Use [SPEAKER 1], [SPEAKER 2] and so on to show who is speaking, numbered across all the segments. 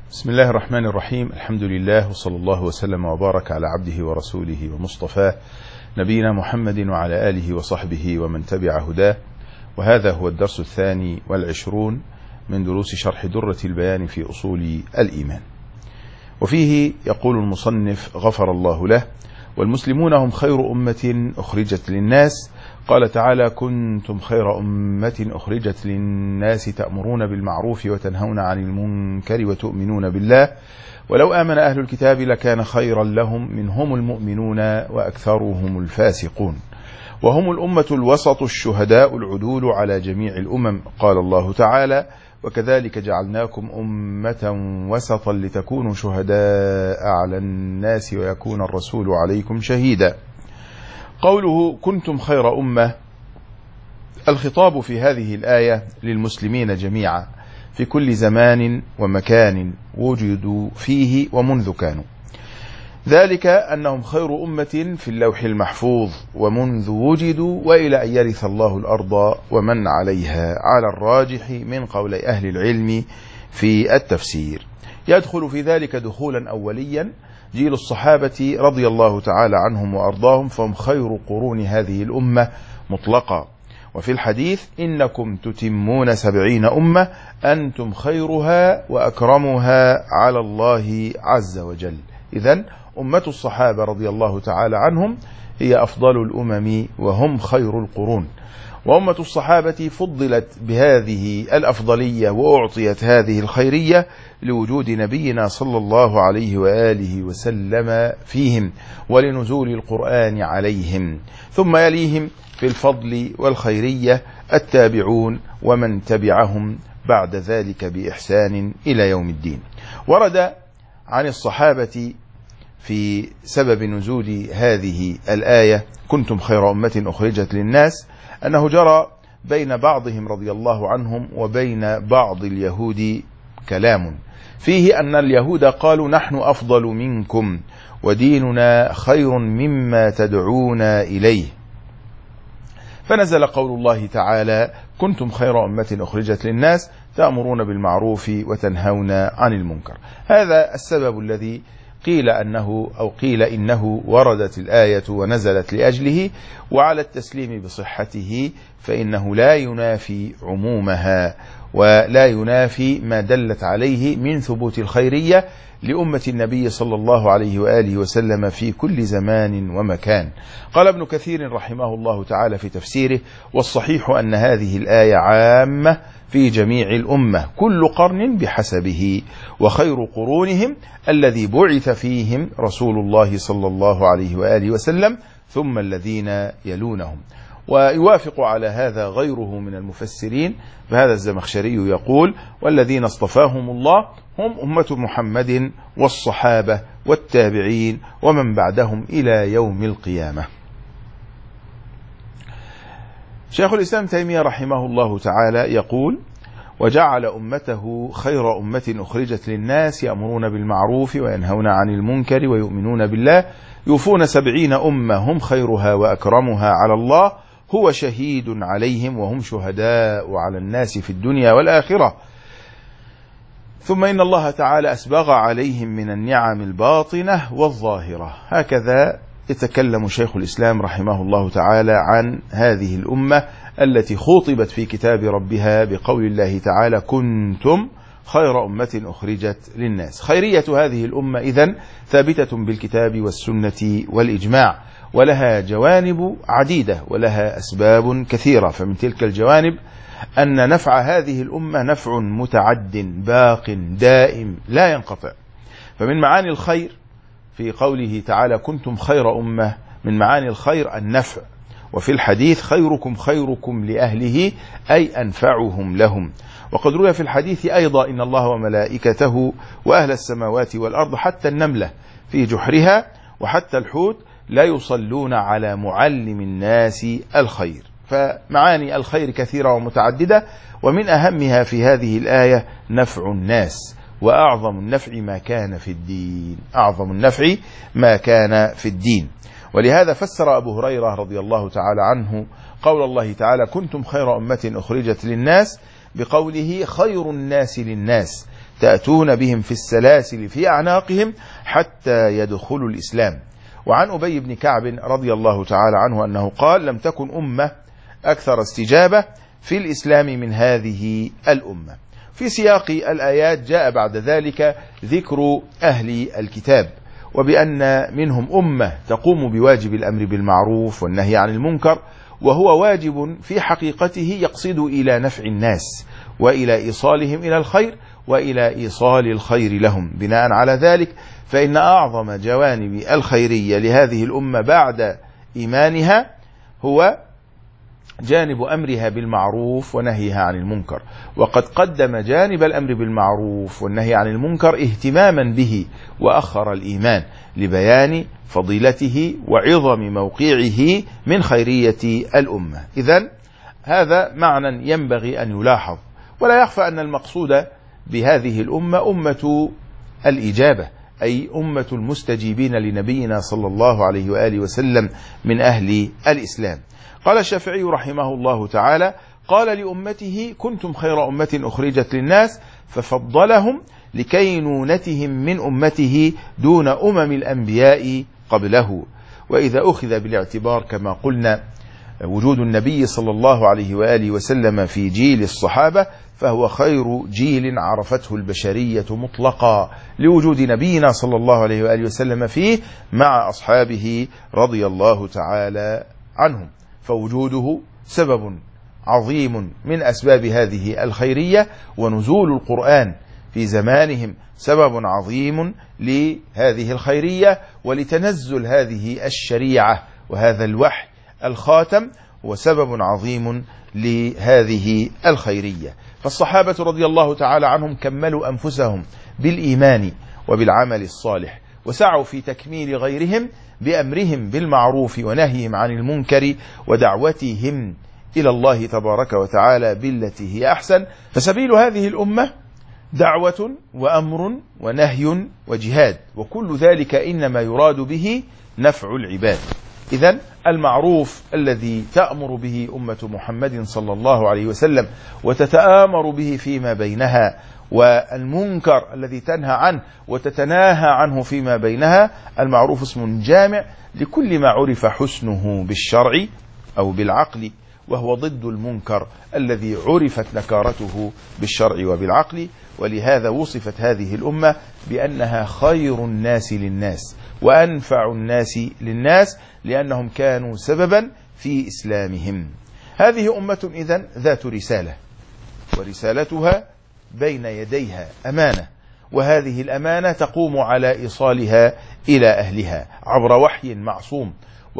[SPEAKER 1] بسم الله الرحمن الرحيم. الحمد لله وصلى الله وسلم وبارك على عبده ورسوله ومصطفاه نبينا محمد وعلى آله وصحبه ومن تبع هداه. وهذا هو الدرس 22 من دروس شرح درة البيان في أصول الإيمان. وفيه يقول المصنف غفر الله له: والمسلمون هم خير أمة أخرجت للناس. قال تعالى: كنتم خير أمة أخرجت للناس تأمرون بالمعروف وتنهون عن المنكر وتؤمنون بالله ولو آمن أهل الكتاب لكان خيرا لهم منهم المؤمنون وأكثرهم الفاسقون وهم الأمة الوسط الشهداء العدول على جميع الأمم. قال الله تعالى: وكذلك جعلناكم أمة وسطا لتكونوا شهداء على الناس ويكون الرسول عليكم شهيدا. قوله كنتم خير أمة، الخطاب في هذه الآية للمسلمين جميعا في كل زمان ومكان وجدوا فيه ومنذ كانوا، ذلك أنهم خير أمة في اللوح المحفوظ ومنذ وجدوا وإلى أن يرث الله الأرض ومن عليها، على الراجح من قول أهل العلم في التفسير. يدخل في ذلك دخولا أوليا جيل الصحابة رضي الله تعالى عنهم وأرضاهم، فهم خير قرون هذه الأمة مطلقا. وفي الحديث: إنكم تتمون 70 أمة أنتم خيرها وأكرمها على الله عز وجل. إذن أمة الصحابة رضي الله تعالى عنهم هي أفضل الأمم وهم خير القرون، وأمة الصحابة فضلت بهذه الأفضلية وأعطيت هذه الخيرية لوجود نبينا صلى الله عليه وآله وسلم فيهم ولنزول القرآن عليهم، ثم يليهم في الفضل والخيرية التابعون ومن تبعهم بعد ذلك بإحسان إلى يوم الدين. ورد عن الصحابة في سبب نزول هذه الآية كنتم خير أمة أخرجت للناس أنه جرى بين بعضهم رضي الله عنهم وبين بعض اليهود كلام فيه أن اليهود قالوا: نحن أفضل منكم وديننا خير مما تدعونا إليه، فنزل قول الله تعالى: كنتم خير أمة أخرجت للناس تأمرون بالمعروف وتنهون عن المنكر. هذا السبب الذي قيل إنه وردت الآية ونزلت لأجله، وعلى التسليم بصحته فإنه لا ينافي عمومها ولا ينافي ما دلت عليه من ثبوت الخيرية لأمة النبي صلى الله عليه وآله وسلم في كل زمان ومكان. قال ابن كثير رحمه الله تعالى في تفسيره: والصحيح أن هذه الآية عامة في جميع الأمة كل قرن بحسبه، وخير قرونهم الذي بعث فيهم رسول الله صلى الله عليه وآله وسلم ثم الذين يلونهم. ويوافق على هذا غيره من المفسرين، فهذا الزمخشري يقول: والذين اصطفاهم الله هم أمة محمد والصحابة والتابعين ومن بعدهم إلى يوم القيامة. شيخ الإسلام تيمية رحمه الله تعالى يقول: وجعل أمته خير أمة أخرجت للناس يأمرون بالمعروف وينهون عن المنكر ويؤمنون بالله يوفون 70 أمة هم خيرها وأكرمها على الله، هو شهيد عليهم وهم شهداء على الناس في الدنيا والآخرة. ثم إن الله تعالى أسبغ عليهم من النعم الباطنة والظاهرة. هكذا يتكلم شيخ الإسلام رحمه الله تعالى عن هذه الأمة التي خاطبت في كتاب ربها بقول الله تعالى: كنتم خير أمة أخرجت للناس. خيرية هذه الأمة إذن ثابتة بالكتاب والسنة والإجماع، ولها جوانب عديدة ولها أسباب كثيرة. فمن تلك الجوانب أن نفع هذه الأمة نفع متعد باق دائم لا ينقطع. فمن معاني الخير في قوله تعالى: كنتم خير أمة، من معاني الخير النفع. وفي الحديث: خيركم خيركم لأهله، أي أنفعهم لهم. وقد روي في الحديث أيضا: إن الله وملائكته وأهل السماوات والأرض حتى النملة في جحرها وحتى الحوت لا يصلون على معلم الناس الخير. فمعاني الخير كثيرة ومتعددة، ومن أهمها في هذه الآية نفع الناس، وأعظم النفع ما كان في الدين، أعظم النفع ما كان في الدين. ولهذا فسر أبو هريرة رضي الله تعالى عنه قول الله تعالى: كنتم خير أمة أخرجت للناس بقوله: خير الناس للناس، تأتون بهم في السلاسل في أعناقهم حتى يدخلوا الإسلام. وعن أبي بن كعب رضي الله تعالى عنه أنه قال: لم تكن أمة أكثر استجابة في الإسلام من هذه الأمة. في سياق الآيات جاء بعد ذلك ذكر أهل الكتاب، وبأن منهم أمة تقوم بواجب الأمر بالمعروف والنهي عن المنكر، وهو واجب في حقيقته يقصد إلى نفع الناس وإلى إيصالهم إلى الخير وإلى إيصال الخير لهم. بناء على ذلك فإن أعظم جوانب الخيرية لهذه الأمة بعد إيمانها هو جانب أمرها بالمعروف ونهيها عن المنكر، وقد قدم جانب الأمر بالمعروف والنهي عن المنكر اهتماما به وأخر الإيمان لبيان فضيلته وعظم موقعه من خيرية الأمة. إذن هذا معنى ينبغي أن يلاحظ، ولا يخفى أن المقصود بهذه الأمة أمة الإجابة، أي أمة المستجيبين لنبينا صلى الله عليه وآله وسلم من أهل الإسلام. قال الشافعي رحمه الله تعالى: قال لأمته: كنتم خير أمة أخرجت للناس، ففضلهم لكينونتهم من أمته دون أمم الأنبياء قبله. وإذا أخذ بالاعتبار كما قلنا وجود النبي صلى الله عليه وآله وسلم في جيل الصحابة، فهو خير جيل عرفته البشرية مطلقا، لوجود نبينا صلى الله عليه وآله وسلم فيه مع أصحابه رضي الله تعالى عنهم، فوجوده سبب عظيم من أسباب هذه الخيرية، ونزول القرآن في زمانهم سبب عظيم لهذه الخيرية، ولتنزل هذه الشريعة وهذا الوحي الخاتم هو سبب عظيم لهذه الخيرية. فالصحابة رضي الله تعالى عنهم كملوا أنفسهم بالإيمان وبالعمل الصالح، وسعوا في تكميل غيرهم بأمرهم بالمعروف ونهيهم عن المنكر ودعوتهم إلى الله تبارك وتعالى بالتي هي أحسن. فسبيل هذه الأمة دعوة وأمر ونهي وجهاد، وكل ذلك إنما يراد به نفع العباد. إذن المعروف الذي تأمر به أمة محمد صلى الله عليه وسلم وتتآمر به فيما بينها، والمنكر الذي تنهى عنه وتتناهى عنه فيما بينها، المعروف اسم جامع لكل ما عرف حسنه بالشرع أو بالعقل، وهو ضد المنكر الذي عرفت نكارته بالشرع وبالعقل. ولهذا وصفت هذه الأمة بأنها خير الناس للناس وأنفع الناس للناس، لأنهم كانوا سببا في إسلامهم. هذه أمة إذن ذات رسالة، ورسالتها بين يديها أمانة، وهذه الأمانة تقوم على إيصالها إلى أهلها عبر وحي معصوم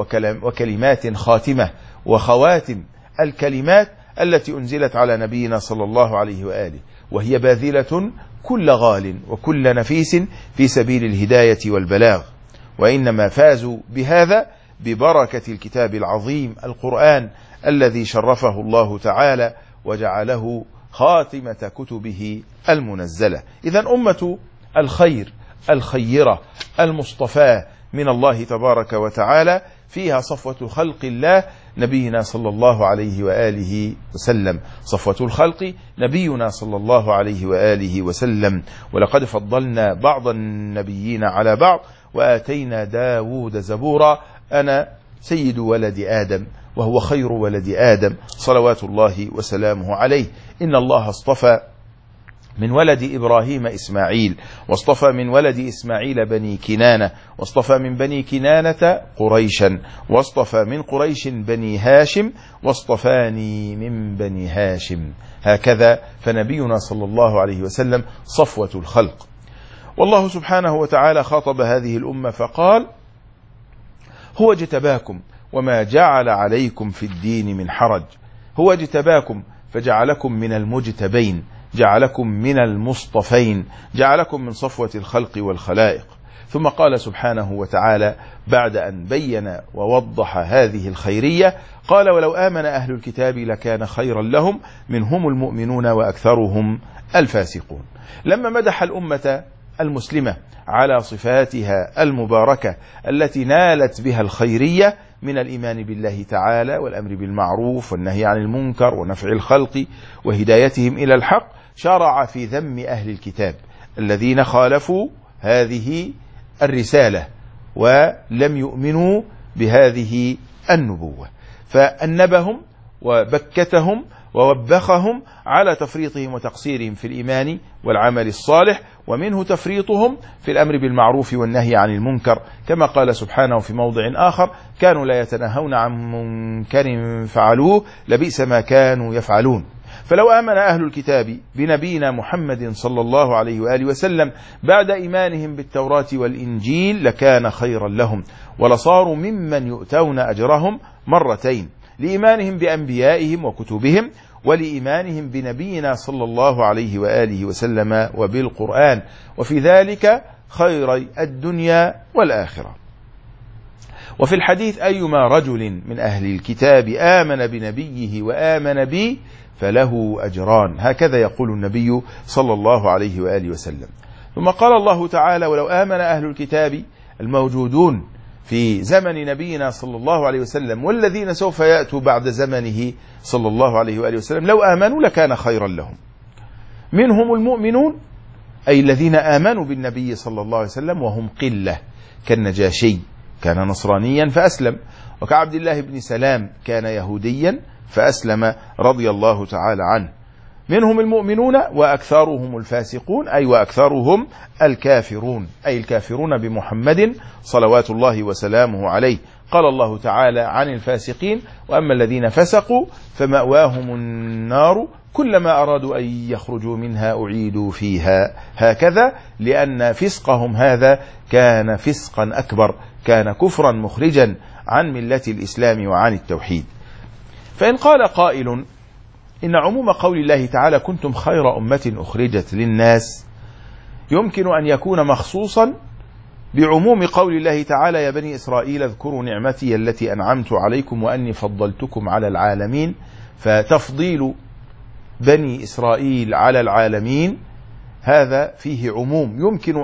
[SPEAKER 1] وكلمات خاتمة وخواتم الكلمات التي أنزلت على نبينا صلى الله عليه وآله، وهي باذلة كل غال وكل نفيس في سبيل الهداية والبلاغ. وإنما فازوا بهذا ببركة الكتاب العظيم القرآن الذي شرفه الله تعالى وجعله خاتمة كتبه المنزلة. إذن أمة الخير الخيرة المصطفى من الله تبارك وتعالى، فيها صفوة خلق الله نبينا صلى الله عليه وآله وسلم، صفوة الخلق نبينا صلى الله عليه وآله وسلم. ولقد فضلنا بعض النبيين على بعض وآتينا داود زبورا، أنا سيد ولد آدم وهو خير ولد آدم صلوات الله وسلامه عليه. إن الله اصطفى من ولد إبراهيم إسماعيل، واصطفى من ولد إسماعيل بني كنانة، واصطفى من بني كنانة قريشا، واصطفى من قريش بني هاشم، واصطفاني من بني هاشم. هكذا فنبينا صلى الله عليه وسلم صفوة الخلق. والله سبحانه وتعالى خاطب هذه الأمة فقال: هو اجتباكم وما جعل عليكم في الدين من حرج. هو اجتباكم فجعلكم من المجتبين، جعلكم من المصطفين، جعلكم من صفوة الخلق والخلائق. ثم قال سبحانه وتعالى بعد أن بين ووضح هذه الخيرية، قال: ولو آمن أهل الكتاب لكان خيرا لهم منهم المؤمنون وأكثرهم الفاسقون. لما مدح الأمة المسلمة على صفاتها المباركة التي نالت بها الخيرية من الإيمان بالله تعالى والأمر بالمعروف والنهي عن المنكر ونفع الخلق وهدايتهم إلى الحق، شرع في ذم أهل الكتاب الذين خالفوا هذه الرسالة ولم يؤمنوا بهذه النبوة، فأنبهم وبكتهم ووبخهم على تفريطهم وتقصيرهم في الإيمان والعمل الصالح، ومنه تفريطهم في الأمر بالمعروف والنهي عن المنكر، كما قال سبحانه في موضع آخر: كانوا لا يتناهون عن منكر فعلوه لبئس ما كانوا يفعلون. فلو آمن أهل الكتاب بنبينا محمد صلى الله عليه وآله وسلم بعد إيمانهم بالتوراة والإنجيل لكان خيرا لهم، ولصاروا ممن يؤتون أجرهم مرتين، لإيمانهم بأنبيائهم وكتبهم، ولإيمانهم بنبينا صلى الله عليه وآله وسلم وبالقرآن، وفي ذلك خير الدنيا والآخرة. وفي الحديث: أيما رجل من أهل الكتاب آمن بنبيه وآمن بي فله أجران، هكذا يقول النبي صلى الله عليه وآله وسلم. ثم قال الله تعالى: ولو آمن أهل الكتاب الموجودون في زمن نبينا صلى الله عليه وسلم والذين سوف يأتوا بعد زمنه صلى الله عليه وآله وسلم لو آمنوا لكان خيرا لهم، منهم المؤمنون أي الذين آمنوا بالنبي صلى الله عليه وسلم وهم قلة، كالنجاشي كان نصرانيا فأسلم، وكعبد الله بن سلام كان يهوديا فأسلم رضي الله تعالى عنه. منهم المؤمنون وأكثرهم الفاسقون أي وأكثرهم الكافرون، أي الكافرون بمحمد صلوات الله وسلامه عليه. قال الله تعالى عن الفاسقين: وأما الذين فسقوا فمأواهم النار كلما أرادوا أن يخرجوا منها أعيدوا فيها، هكذا لأن فسقهم هذا كان فسقا أكبر، كان كفرا مخرجا عن ملة الإسلام وعن التوحيد. فإن قال قائل: إن عموم قول الله تعالى كنتم خير أمة أخرجت للناس يمكن أن يكون مخصوصا بعموم قول الله تعالى: يا بني إسرائيل اذكروا نعمتي التي أنعمت عليكم وأني فضلتكم على العالمين، فتفضيل بني إسرائيل على العالمين هذا فيه عموم يمكن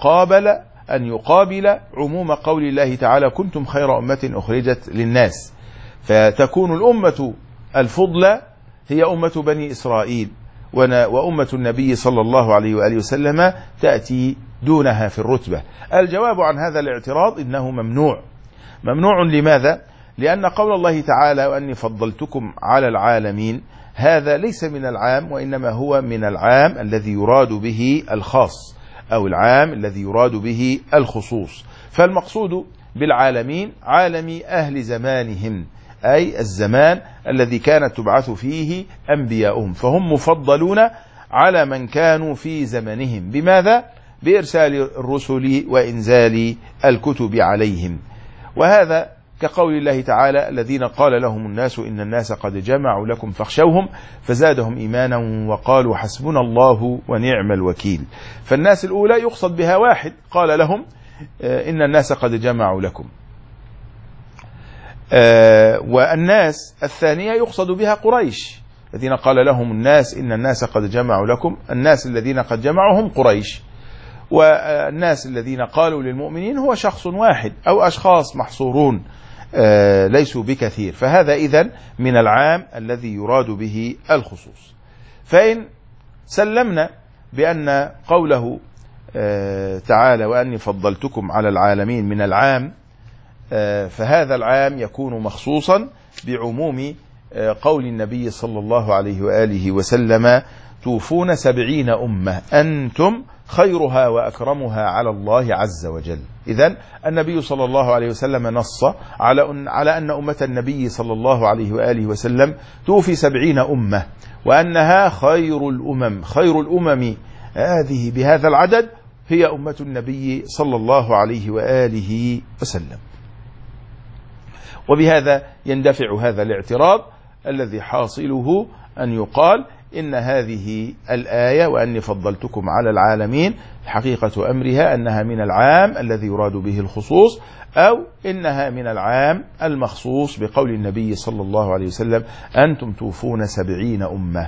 [SPEAKER 1] أن يقابل عموم قول الله تعالى كنتم خير أمة أخرجت للناس، فتكون الأمة الفضلى هي أمة بني إسرائيل، وأمة النبي صلى الله عليه وآله وسلم تأتي دونها في الرتبة. الجواب عن هذا الاعتراض إنه ممنوع. لماذا؟ لأن قول الله تعالى وأني فضلتكم على العالمين هذا ليس من العام، وإنما هو من العام الذي يراد به الخاص، أو العام الذي يراد به الخصوص. فالمقصود بالعالمين عالم أهل زمانهم، أي الزمان الذي كانت تبعث فيه أنبياؤهم، فهم مفضلون على من كانوا في زمنهم. بماذا؟ بإرسال الرسل وإنزال الكتب عليهم. وهذا كقول الله تعالى: الذين قال لهم الناس إن الناس قد جمعوا لكم فاخشوهم فزادهم إيمانا وقالوا حسبنا الله ونعم الوكيل. فالناس الأولى يقصد بها واحد قال لهم إن الناس قد جمعوا لكم، والناس الثانية يقصد بها قريش، الذين قال لهم الناس إن الناس قد جمعوا لكم، الناس الذين قد جمعوا هم قريش، والناس الذين قالوا للمؤمنين هو شخص واحد أو أشخاص محصورون ليسوا بكثير، فهذا إذن من العام الذي يراد به الخصوص. فإن سلمنا بأن قوله تعالى وأني فضلتكم على العالمين من العام، فهذا العام يكون مخصوصا بعموم قول النبي صلى الله عليه وآله وسلم توفون 70 أمة أنتم خيرها وأكرمها على الله عز وجل. إذن النبي صلى الله عليه وسلم نص على أن أمة النبي صلى الله عليه وآله وسلم توفي 70 أمة، وأنها خير الأمم هذه بهذا العدد هي أمة النبي صلى الله عليه وآله وسلم. وبهذا يندفع هذا الاعتراض الذي حاصله أن يقال إن هذه الآية وأني فضلتكم على العالمين حقيقة أمرها أنها من العام الذي يراد به الخصوص، أو إنها من العام المخصوص بقول النبي صلى الله عليه وسلم أنتم توفون 70 أمة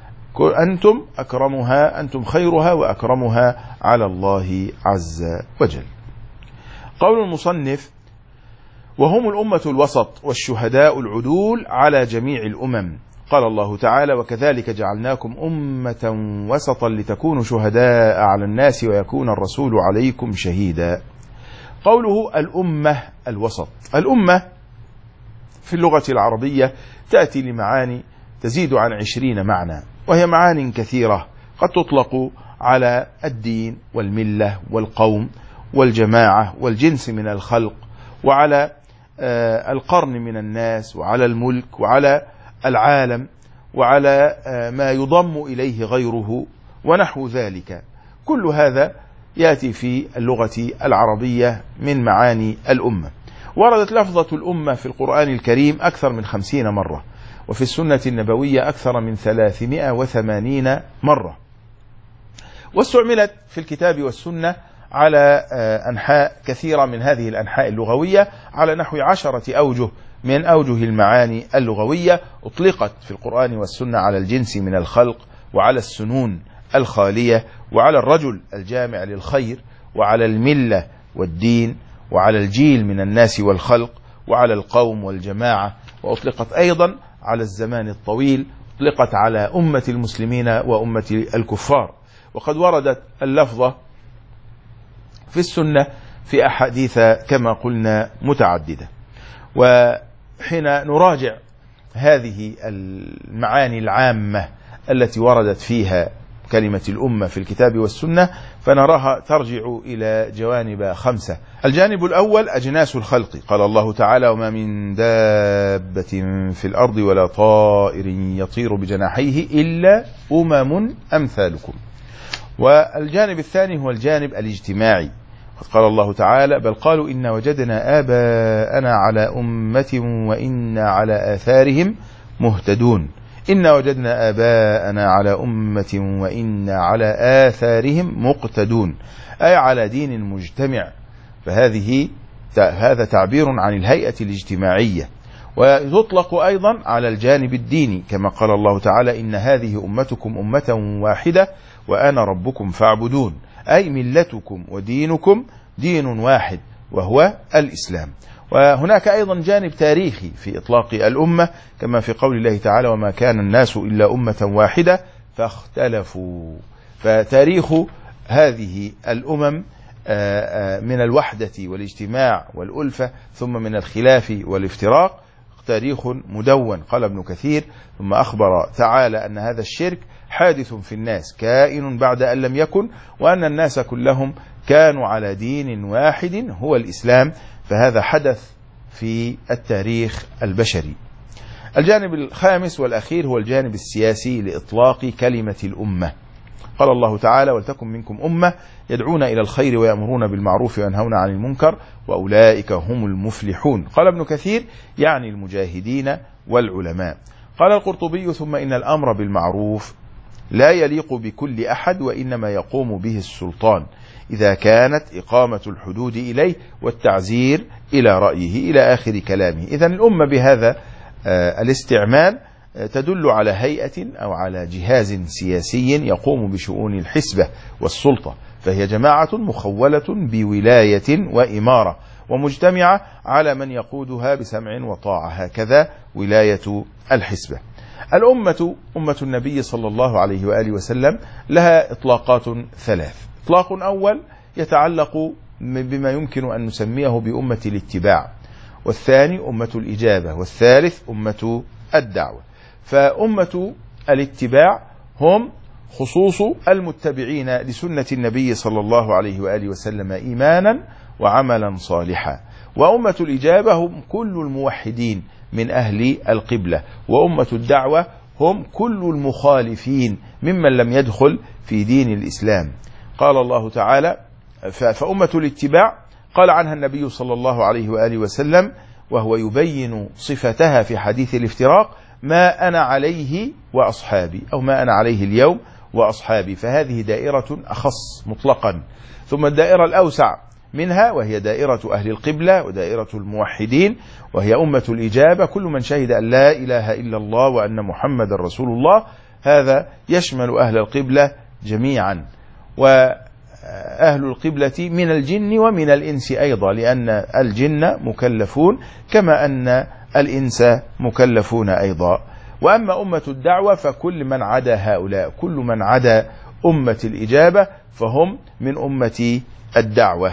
[SPEAKER 1] أنتم خيرها وأكرمها على الله عز وجل. قول المصنف: وهم الأمة الوسط والشهداء العدول على جميع الأمم، قال الله تعالى: وكذلك جعلناكم أمة وسطا لتكونوا شهداء على الناس ويكون الرسول عليكم شهيدا. قوله الأمة الوسط، الأمة في اللغة العربية تأتي لمعاني تزيد عن 20 معنى، وهي معان كثيرة قد تطلق على الدين والملة والقوم والجماعة والجنس من الخلق، وعلى القرن من الناس، وعلى الملك، وعلى العالم، وعلى ما يضم إليه غيره ونحو ذلك. كل هذا يأتي في اللغة العربية من معاني الأمة. وردت لفظة الأمة في القرآن الكريم أكثر من 50 مرة، وفي السنة النبوية أكثر من 380 مرة، واستعملت في الكتاب والسنة على أنحاء كثيرة من هذه الأنحاء اللغوية، على نحو 10 أوجه من أوجه المعاني اللغوية. أطلقت في القرآن والسنة على الجنس من الخلق، وعلى السنون الخالية، وعلى الرجل الجامع للخير، وعلى الملة والدين، وعلى الجيل من الناس والخلق، وعلى القوم والجماعة. وأطلقت أيضا على الزمان الطويل، أطلقت على أمة المسلمين وأمة الكفار. وقد وردت اللفظة في السنة في أحاديث كما قلنا متعددة. وحين نراجع هذه المعاني العامة التي وردت فيها كلمة الأمة في الكتاب والسنة، فنراها ترجع إلى جوانب 5. الجانب الأول أجناس الخلق، قال الله تعالى: وما من دابة في الأرض ولا طائر يطير بجناحيه إلا أمم أمثالكم. والجانب الثاني هو الجانب الاجتماعي، قال الله تعالى: بل قالوا إن وجدنا آباءنا على أمة وإنا على آثارهم مهتدون. إن وجدنا آباءنا على أمة وإنا على آثارهم مقتدون، أي على دين مجتمع. هذا تعبير عن الهيئة الاجتماعية. ويطلق أيضا على الجانب الديني، كما قال الله تعالى: إن هذه أمتكم أمة واحدة وأنا ربكم فاعبدون، أي ملتكم ودينكم دين واحد وهو الإسلام. وهناك أيضا جانب تاريخي في إطلاق الأمة، كما في قول الله تعالى: وما كان الناس إلا أمة واحدة فاختلفوا. فتاريخ هذه الأمم من الوحدة والاجتماع والألفة، ثم من الخلاف والافتراق، تاريخ مدون. قال ابن كثير: ثم أخبر تعالى أن هذا الشرك حادث في الناس كائن بعد أن لم يكن، وأن الناس كلهم كانوا على دين واحد هو الإسلام. فهذا حدث في التاريخ البشري. الجانب الخامس والأخير هو الجانب السياسي لإطلاق كلمة الأمة. قال الله تعالى: ولتكن منكم أمة يدعون إلى الخير ويأمرون بالمعروف وينهون عن المنكر وأولئك هم المفلحون. قال ابن كثير: يعني المجاهدين والعلماء. قال القرطبي: ثم إن الأمر بالمعروف لا يليق بكل أحد، وإنما يقوم به السلطان إذا كانت إقامة الحدود إليه والتعزير إلى رأيه، إلى آخر كلامه. إذن الأمة بهذا الاستعمال تدل على هيئة أو على جهاز سياسي يقوم بشؤون الحسبة والسلطة، فهي جماعة مخولة بولاية وإمارة، ومجتمعة على من يقودها بسمع وطاعة. هكذا ولاية الحسبة. الأمة أمة النبي صلى الله عليه وآله وسلم لها إطلاقات 3. إطلاق أول يتعلق بما يمكن أن نسميه بأمة الاتباع، والثاني أمة الإجابة، والثالث أمة الدعوة. فأمة الاتباع هم خصوص المتبعين لسنة النبي صلى الله عليه وآله وسلم إيمانا وعملا صالحا، وأمة الإجابة هم كل الموحدين من أهل القبلة، وأمة الدعوة هم كل المخالفين ممن لم يدخل في دين الإسلام. قال الله تعالى: فأمة الاتباع قال عنها النبي صلى الله عليه وآله وسلم وهو يبين صفتها في حديث الافتراق: ما أنا عليه وأصحابي، أو ما أنا عليه اليوم وأصحابي. فهذه دائرة أخص مطلقا. ثم الدائرة الأوسع منها وهي دائرة أهل القبلة ودائرة الموحدين، وهي أمة الإجابة، كل من شهد أن لا إله إلا الله وأن محمد رسول الله. هذا يشمل أهل القبلة جميعا، وأهل القبلة من الجن ومن الإنس أيضا، لأن الجن مكلفون كما أن الإنس مكلفون أيضا. وأما أمة الدعوة فكل من عدا هؤلاء، كل من عدا أمة الإجابة فهم من أمة الدعوة.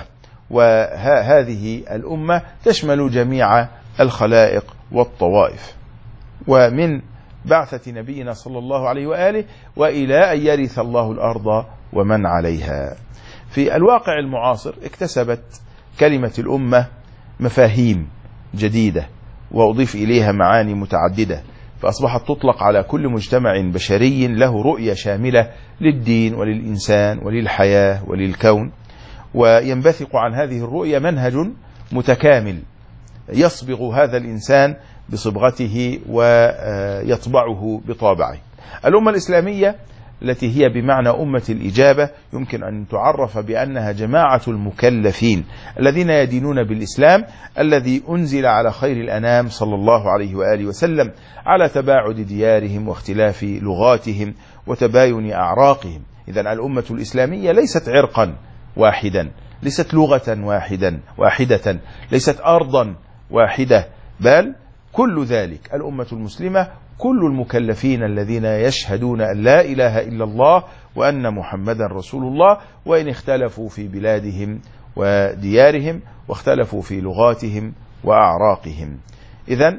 [SPEAKER 1] وهذه الأمة تشمل جميع الخلائق والطوائف، ومن بعثة نبينا صلى الله عليه وآله وإلى أن يرث الله الأرض ومن عليها. في الواقع المعاصر اكتسبت كلمة الأمة مفاهيم جديدة وأضيف إليها معاني متعددة، فأصبحت تطلق على كل مجتمع بشري له رؤية شاملة للدين وللإنسان وللحياة وللكون، وينبثق عن هذه الرؤية منهج متكامل يصبغ هذا الإنسان بصبغته ويطبعه بطابعه. الأمة الإسلامية التي هي بمعنى أمة الإجابة يمكن أن تعرف بأنها جماعة المكلفين الذين يدينون بالإسلام الذي أنزل على خير الأنام صلى الله عليه وآله وسلم على تباعد ديارهم واختلاف لغاتهم وتباين أعراقهم. إذن الأمة الإسلامية ليست عرقا واحدا، ليست لغة واحدة، ليست أرضا واحدة، بل كل ذلك الأمة المسلمة كل المكلفين الذين يشهدون أن لا إله إلا الله وأن محمدا رسول الله، وإن اختلفوا في بلادهم وديارهم واختلفوا في لغاتهم وأعراقهم. إذن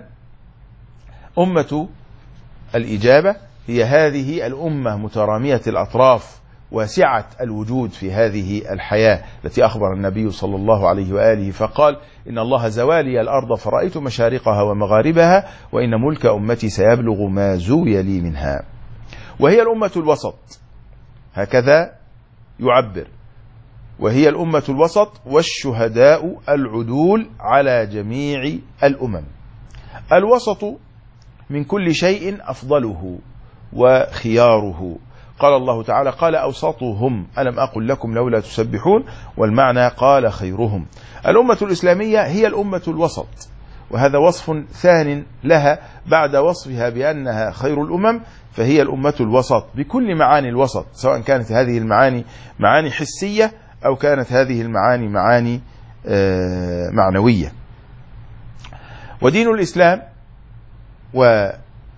[SPEAKER 1] أمة الإجابة هي هذه الأمة مترامية الأطراف واسعة الوجود في هذه الحياة التي أخبر النبي صلى الله عليه وآله فقال: إن الله زوالي الأرض فرأيت مشارقها ومغاربها وإن ملك أمتي سيبلغ ما زوي لي منها. وهي الأمة الوسط، هكذا يعبر، وهي الأمة الوسط والشهداء العدول على جميع الأمم. الوسط من كل شيء أفضله وخياره. قال الله تعالى: قال أوسطهم ألم أقل لكم لولا تسبحون، والمعنى قال خيرهم. الأمة الإسلامية هي الأمة الوسط، وهذا وصف ثان لها بعد وصفها بأنها خير الأمم، فهي الأمة الوسط بكل معاني الوسط، سواء كانت هذه المعاني معاني حسية أو كانت هذه المعاني معاني معنوية. ودين الإسلام وأهل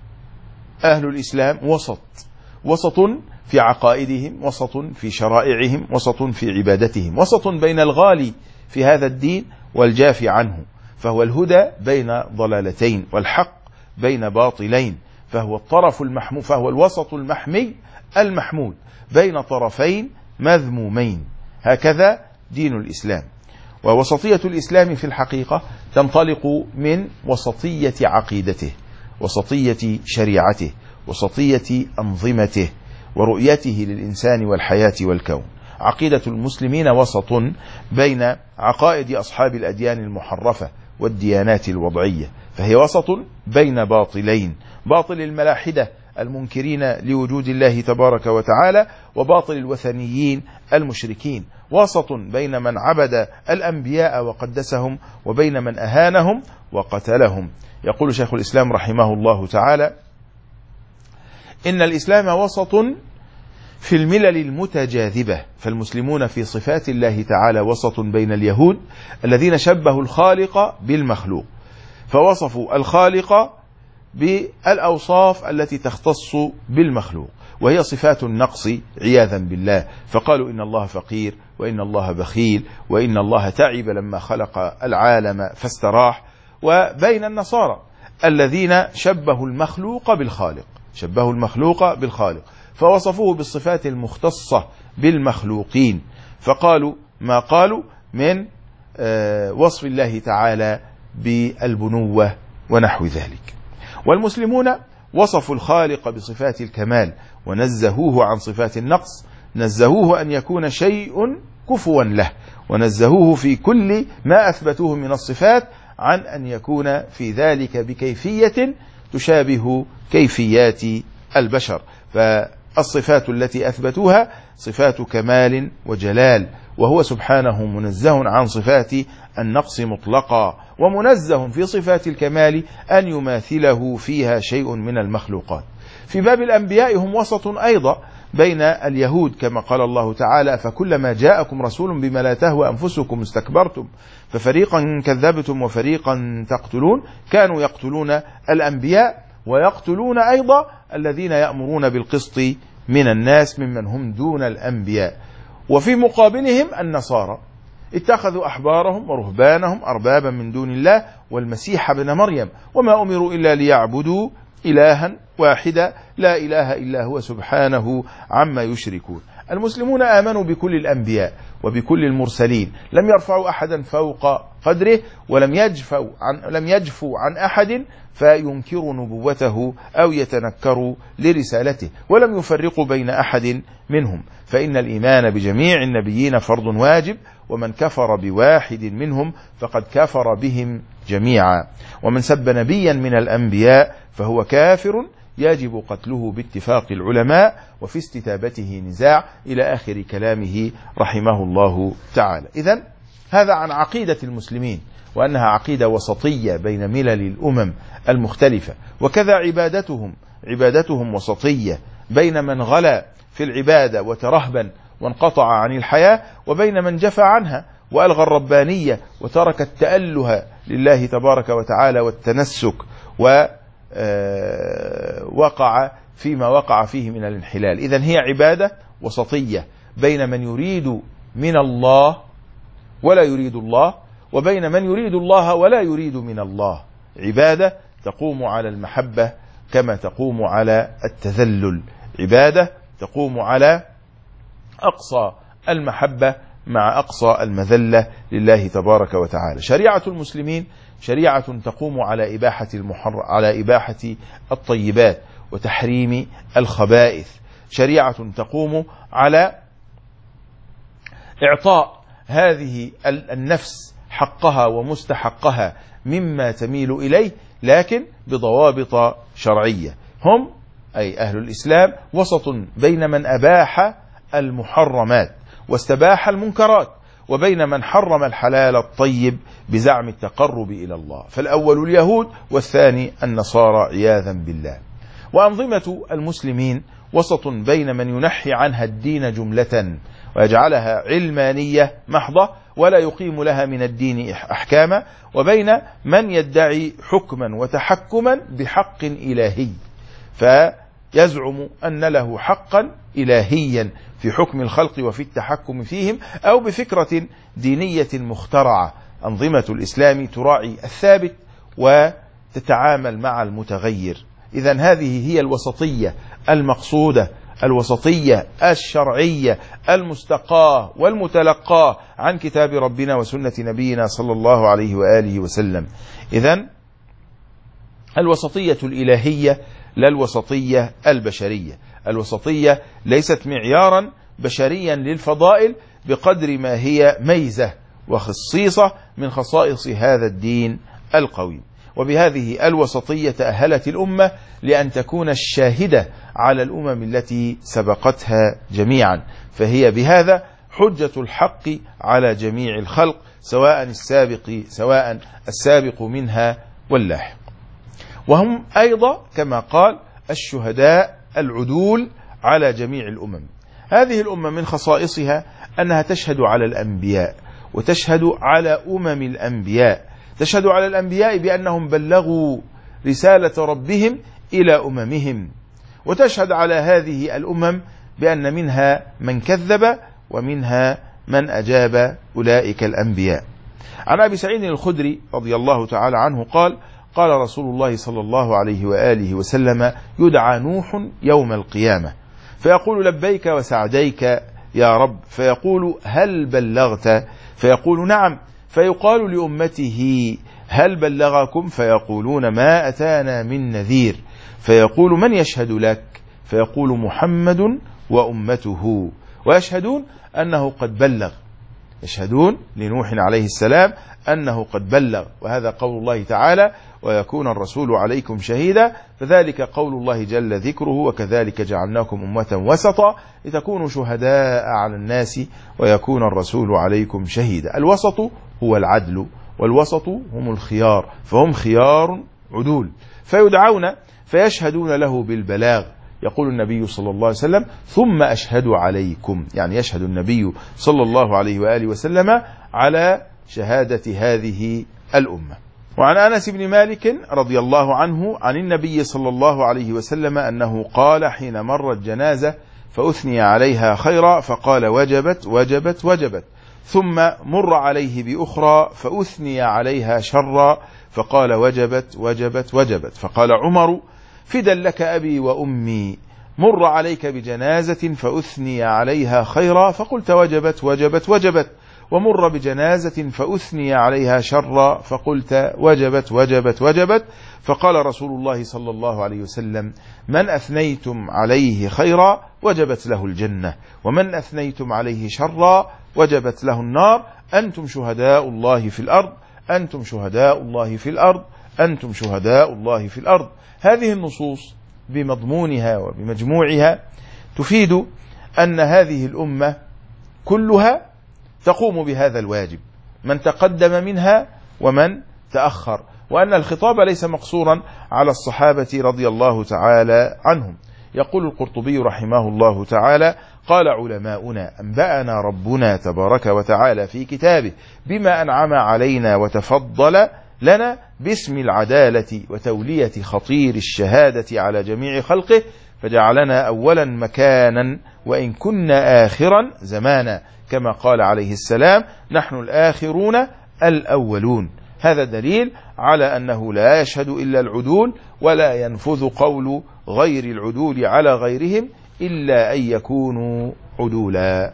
[SPEAKER 1] الإسلام وسط في عقائدهم، وسط في شرائعهم، وسط في عبادتهم، وسط بين الغالي في هذا الدين والجافي عنه، فهو الهدى بين ضلالتين والحق بين باطلين، فهو الطرف المحمود، فهو الوسط المحمي المحمود بين طرفين مذمومين. هكذا دين الإسلام. ووسطية الإسلام في الحقيقة تنطلق من وسطية عقيدته، وسطية شريعته، وسطية أنظمته، ورؤيته للإنسان والحياة والكون. عقيدة المسلمين وسط بين عقائد أصحاب الأديان المحرفة والديانات الوضعية، فهي وسط بين باطلين: باطل الملاحدة المنكرين لوجود الله تبارك وتعالى، وباطل الوثنيين المشركين. وسط بين من عبد الأنبياء وقدسهم وبين من أهانهم وقتلهم. يقول شيخ الإسلام رحمه الله تعالى: إن الإسلام وسط في الملل المتجاذبة، فالمسلمون في صفات الله تعالى وسط بين اليهود الذين شبهوا الخالق بالمخلوق، فوصفوا الخالق بالأوصاف التي تختص بالمخلوق، وهي صفات النقص عياذا بالله، فقالوا إن الله فقير، وإن الله بخيل، وإن الله تعب لما خلق العالم فاستراح. وبين النصارى الذين شبهوا المخلوق بالخالق، فوصفوه بالصفات المختصة بالمخلوقين، فقالوا ما قالوا من وصف الله تعالى بالبنوة ونحو ذلك. والمسلمون وصفوا الخالق بصفات الكمال ونزهوه عن صفات النقص، نزهوه أن يكون شيء كفوا له، ونزهوه في كل ما أثبتوه من الصفات عن أن يكون في ذلك بكيفية تشابه كيفيات البشر. فالصفات التي أثبتوها صفات كمال وجلال، وهو سبحانه منزه عن صفات النقص مطلقا، ومنزه في صفات الكمال أن يماثله فيها شيء من المخلوقات. في باب الأنبياء هم وسط أيضا بين اليهود، كما قال الله تعالى: فكلما جاءكم رسول بما لا تهوى أنفسكم استكبرتم ففريقا كذبتم وفريقا تقتلون. كانوا يقتلون الأنبياء ويقتلون أيضا الذين يأمرون بالقسط من الناس ممن هم دون الأنبياء. وفي مقابلهم النصارى اتخذوا أحبارهم ورهبانهم أربابا من دون الله والمسيح ابن مريم وما أمروا إلا ليعبدوا إلها واحدا لا إله إلا هو سبحانه عما يشركون. المسلمون آمنوا بكل الأنبياء وبكل المرسلين، لم يرفعوا أحدا فوق قدره، ولم يجفوا عن أحد فينكروا نبوته أو يتنكروا لرسالته، ولم يفرقوا بين أحد منهم، فإن الإيمان بجميع النبيين فرض واجب، ومن كفر بواحد منهم فقد كفر بهم جميعا، ومن سب نبيا من الأنبياء فهو كافر يجب قتله باتفاق العلماء، وفي استتابته نزاع، إلى آخر كلامه رحمه الله تعالى. إذن هذا عن عقيدة المسلمين، وأنها عقيدة وسطية بين ملل الأمم المختلفة، وكذا عبادتهم وسطية بين من غلا في العبادة وترهبا وانقطع عن الحياة، وبين من جفى عنها وألغى الربانية وترك التأله لله تبارك وتعالى والتنسك ووقع فيما وقع فيه من الانحلال. إذن هي عبادة وسطية بين من يريد من الله ولا يريد الله، وبين من يريد الله ولا يريد من الله. عبادة تقوم على المحبة كما تقوم على التذلل، عبادة تقوم على أقصى المحبة مع أقصى المذلة لله تبارك وتعالى. شريعة المسلمين شريعة تقوم على إباحة الطيبات وتحريم الخبائث، شريعة تقوم على إعطاء هذه النفس حقها ومستحقها مما تميل إليه، لكن بضوابط شرعية. هم أي أهل الإسلام وسط بين من أباح المحرمات واستباح المنكرات، وبين من حرم الحلال الطيب بزعم التقرب إلى الله، فالأول اليهود والثاني النصارى عياذا بالله. وأنظمة المسلمين وسط بين من ينحي عنها الدين جملة ويجعلها علمانية محضة ولا يقيم لها من الدين أحكاما، وبين من يدعي حكما وتحكما بحق إلهي فيزعم أن له حقا إلهيا في حكم الخلق وفي التحكم فيهم، أو بفكرة دينية مخترعة. أنظمة الإسلام تراعي الثابت وتتعامل مع المتغير. إذن هذه هي الوسطية المقصودة، الوسطية الشرعية المستقاة والمتلقاة عن كتاب ربنا وسنة نبينا صلى الله عليه وآله وسلم. إذن الوسطية الإلهية لا الوسطية البشرية. الوسطية ليست معيارا بشريا للفضائل بقدر ما هي ميزة وخصيصة من خصائص هذا الدين القويم. وبهذه الوسطية تأهلت الأمة لأن تكون الشاهدة على الأمم التي سبقتها جميعا، فهي بهذا حجة الحق على جميع الخلق سواء السابق منها واللاحق. وهم أيضا كما قال الشهداء العدول على جميع الأمم. هذه الأمة من خصائصها أنها تشهد على الأنبياء وتشهد على أمم الأنبياء، تشهد على الأنبياء بأنهم بلغوا رسالة ربهم إلى أممهم، وتشهد على هذه الأمم بأن منها من كذب ومنها من أجاب أولئك الأنبياء. عن أبي سعيد الخدري رضي الله تعالى عنه قال: قال رسول الله صلى الله عليه وآله وسلم: يدعى نوح يوم القيامة فيقول: لبيك وسعديك يا رب، فيقول: هل بلغت؟ فيقول: نعم. فيقال لأمته: هل بلغكم؟ فيقولون: ما أتانا من نذير. فيقول: من يشهد لك؟ فيقول: محمد وأمته، ويشهدون أنه قد بلغ، يشهدون لنوح عليه السلام أنه قد بلغ. وهذا قول الله تعالى: ويكون الرسول عليكم شهيدا، فذلك قول الله جل ذكره: وكذلك جعلناكم أمة وسطا لتكونوا شهداء على الناس ويكون الرسول عليكم شهيدا. الوسط هو العدل، والوسط هم الخيار، فهم خيار عدول، فيدعون فيشهدون له بالبلاغ. يقول النبي صلى الله عليه وسلم: ثم أشهد عليكم، يعني يشهد النبي صلى الله عليه وآله وسلم على شهادة هذه الأمة. وعن أنس بن مالك رضي الله عنه عن النبي صلى الله عليه وسلم أنه قال حين مرت جنازة فأثني عليها خيرا فقال وجبت وجبت وجبت، ثم مر عليه بأخرى فأثني عليها شرا فقال وجبت وجبت وجبت، فقال عمر فدا لك أبي وأمي، مر عليك بجنازة فأثني عليها خيرا فقلت وجبت وجبت وجبت، ومر بجنازة فأثني عليها شرا فقلت وجبت وجبت وجبت، فقال رسول الله صلى الله عليه وسلم من أثنيتم عليه خيرا وجبت له الجنة، ومن أثنيتم عليه شرا وجبت له النار، أنتم شهداء الله في الأرض، أنتم شهداء الله في الأرض، أنتم شهداء الله في الأرض. هذه النصوص بمضمونها وبمجموعها تفيد أن هذه الأمة كلها تقوم بهذا الواجب، من تقدم منها ومن تأخر، وأن الخطاب ليس مقصورا على الصحابة رضي الله تعالى عنهم. يقول القرطبي رحمه الله تعالى قال علماؤنا أنبأنا ربنا تبارك وتعالى في كتابه بما أنعم علينا وتفضل لنا باسم العدالة وتولية خطير الشهادة على جميع خلقه، فجعلنا أولا مكانا وإن كنا آخرا زمانا، كما قال عليه السلام نحن الآخرون الأولون. هذا دليل على أنه لا يشهد إلا العدول، ولا ينفذ قول غير العدول على غيرهم إلا أن يكونوا عدولا.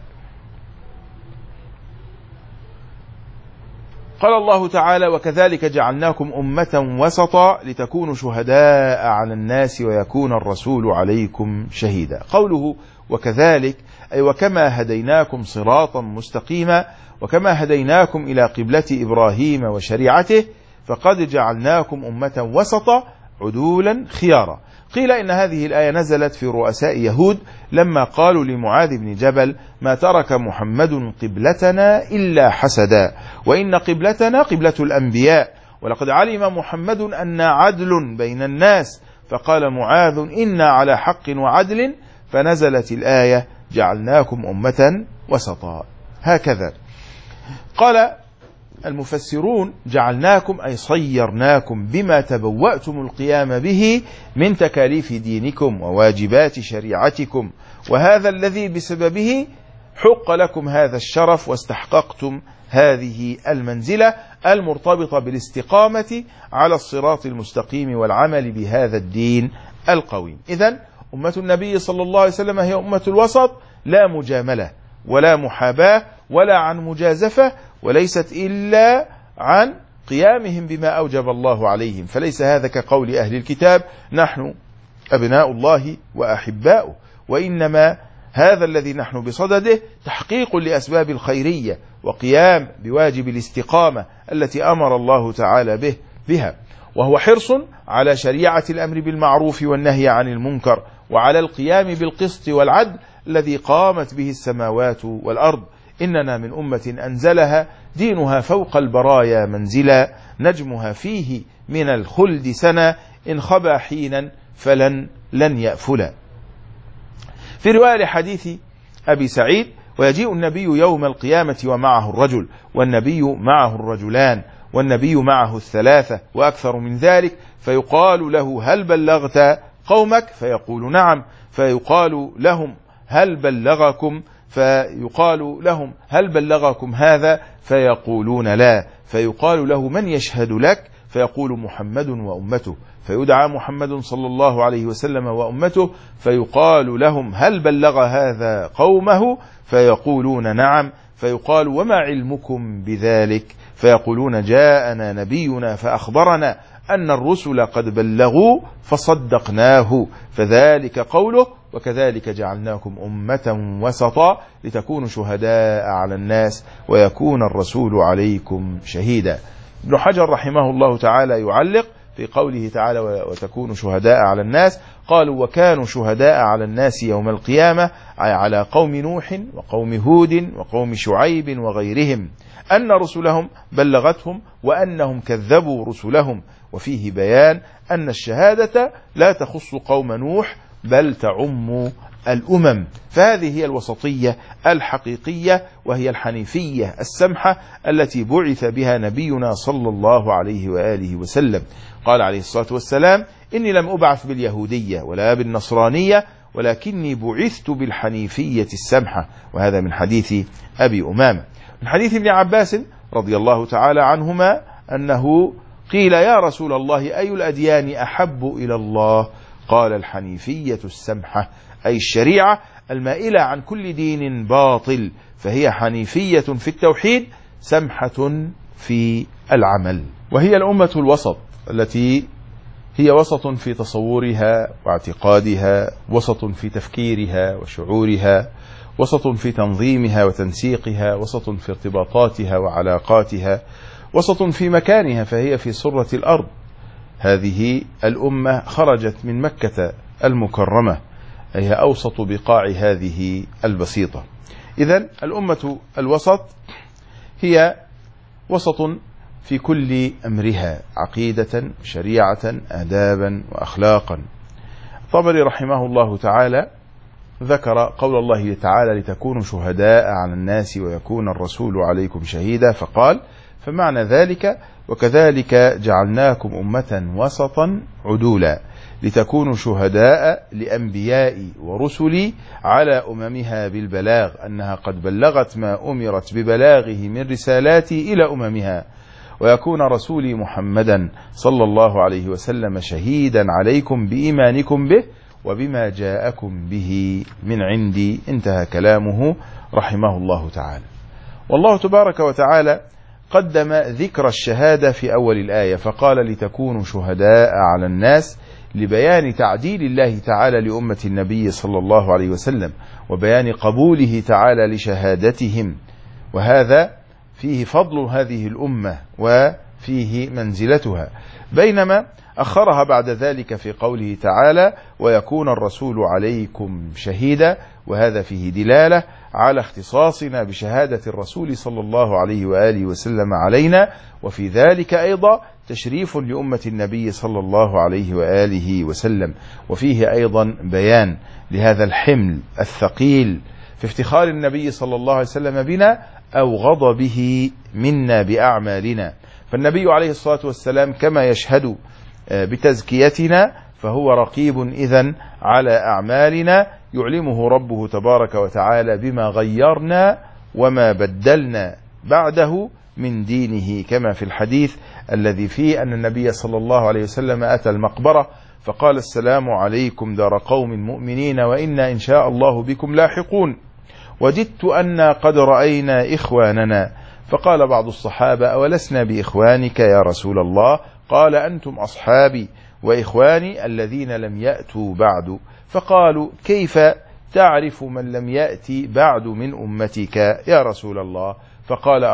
[SPEAKER 1] قال الله تعالى وكذلك جعلناكم أمة وسطا لتكونوا شهداء على الناس ويكون الرسول عليكم شهيدا. قوله وكذلك أي وكما هديناكم صراطا مستقيما، وكما هديناكم إلى قبلة إبراهيم وشريعته، فقد جعلناكم أمة وسطا عدولا خيارا. قيل إن هذه الآية نزلت في رؤساء يهود لما قالوا لمعاذ بن جبل ما ترك محمد قبلتنا إلا حسدا، وإن قبلتنا قبلة الأنبياء، ولقد علم محمد أن عدل بين الناس، فقال معاذ إنا على حق وعدل، فنزلت الآية جعلناكم أمة وسطا. هكذا قال المفسرون جعلناكم أي صيرناكم بما تبوأتم القيام به من تكاليف دينكم وواجبات شريعتكم، وهذا الذي بسببه حق لكم هذا الشرف واستحققتم هذه المنزلة المرتبطة بالاستقامة على الصراط المستقيم والعمل بهذا الدين القويم. إذن أمة النبي صلى الله عليه وسلم هي أمة الوسط، لا مجاملة ولا محاباة ولا عن مجازفة، وليست إلا عن قيامهم بما أوجب الله عليهم، فليس هذا كقول أهل الكتاب نحن أبناء الله وأحباؤه، وإنما هذا الذي نحن بصدده تحقيق لأسباب الخيرية وقيام بواجب الاستقامة التي أمر الله تعالى بها، وهو حرص على شريعة الأمر بالمعروف والنهي عن المنكر، وعلى القيام بالقسط والعدل الذي قامت به السماوات والأرض. إننا من أمة أنزلها دينها فوق البرايا منزلا، نجمها فيه من الخلد سنة، إن خبى حينا فلن يأفلا. في رواية لحديث أبي سعيد ويجيء النبي يوم القيامة ومعه الرجل، والنبي معه الرجلان، والنبي معه الثلاثة وأكثر من ذلك، فيقال له هل بلغت قومك؟ فيقول نعم، فيقال لهم هل بلغكم؟ فيقال لهم هل بلغكم هذا؟ فيقولون لا، فيقال له من يشهد لك؟ فيقول محمد وأمته، فيدعى محمد صلى الله عليه وسلم وأمته، فيقال لهم هل بلغ هذا قومه؟ فيقولون نعم، فيقال وما علمكم بذلك؟ فيقولون جاءنا نبينا فأخبرنا أن الرسل قد بلغوا فصدقناه، فذلك قوله وكذلك جعلناكم أمة وسطا لتكونوا شهداء على الناس ويكون الرسول عليكم شهيدا. ابن حجر رحمه الله تعالى يعلق في قوله تعالى وتكونوا شهداء على الناس، قالوا وكانوا شهداء على الناس يوم القيامة أي على قوم نوح وقوم هود وقوم شعيب وغيرهم، أن رسلهم بلغتهم وأنهم كذبوا رسلهم، وفيه بيان أن الشهادة لا تخص قوم نوح بل تعم الأمم. فهذه هي الوسطية الحقيقية، وهي الحنيفية السمحة التي بعث بها نبينا صلى الله عليه وآله وسلم. قال عليه الصلاة والسلام: إني لم أبعث باليهودية ولا بالنصرانية ولكني بعثت بالحنيفية السمحة. وهذا من حديث أبي أمامة. من حديث ابن عباس رضي الله تعالى عنهما أنه قيل: يا رسول الله، أي الأديان أحب إلى الله؟ قال: الحنيفية السمحة، أي الشريعة المائلة عن كل دين باطل، فهي حنيفية في التوحيد سمحة في العمل. وهي الأمة الوسط التي هي وسط في تصورها واعتقادها، وسط في تفكيرها وشعورها، وسط في تنظيمها وتنسيقها، وسط في ارتباطاتها وعلاقاتها، وسط في مكانها، فهي في سرة الأرض. هذه الأمة خرجت من مكة المكرمة، أي أوسط بقاع هذه البسيطة. إذن الأمة الوسط هي وسط في كل أمرها، عقيدة، شريعة، آدابا وأخلاقا. الطبري رحمه الله تعالى ذكر قول الله تعالى: لتكونوا شهداء على الناس ويكون الرسول عليكم شهيدا، فقال: فمعنى ذلك: وكذلك جعلناكم أمة وسطا عدولا لتكونوا شهداء لأنبيائي ورسلي على أممها بالبلاغ، أنها قد بلغت ما أمرت ببلاغه من رسالاتي إلى أممها، ويكون رسولي محمدا صلى الله عليه وسلم شهيدا عليكم بإيمانكم به وبما جاءكم به من عندي. انتهى كلامه رحمه الله تعالى. والله تبارك وتعالى قدم ذكر الشهادة في أول الآية، فقال: لتكونوا شهداء على الناس، لبيان تعديل الله تعالى لأمة النبي صلى الله عليه وسلم، وبيان قبوله تعالى لشهادتهم، وهذا فيه فضل هذه الأمة وفيه منزلتها. بينما أخرها بعد ذلك في قوله تعالى: ويكون الرسول عليكم شهيدا، وهذا فيه دلالة على اختصاصنا بشهادة الرسول صلى الله عليه وآله وسلم علينا، وفي ذلك أيضا تشريف لأمة النبي صلى الله عليه وآله وسلم، وفيه أيضا بيان لهذا الحمل الثقيل في افتخار النبي صلى الله عليه وسلم بنا أو غضبه منا بأعمالنا. فالنبي عليه الصلاة والسلام كما يشهد بتزكيتنا فهو رقيب إذن على أعمالنا، يعلمه ربه تبارك وتعالى بما غيرنا وما بدلنا بعده من دينه، كما في الحديث الذي فيه أن النبي صلى الله عليه وسلم أتى المقبرة فقال: السلام عليكم دار قوم مؤمنين وإنا إن شاء الله بكم لاحقون، وجدت أنا قد رأينا إخواننا. فقال بعض الصحابة: أولسنا بإخوانك يا رسول الله؟ قال: أنتم أصحابي وإخواني الذين لم يأتوا بعد. فقالوا: كيف تعرف من لم يأتي بعد من أمتك يا رسول الله؟ فقال: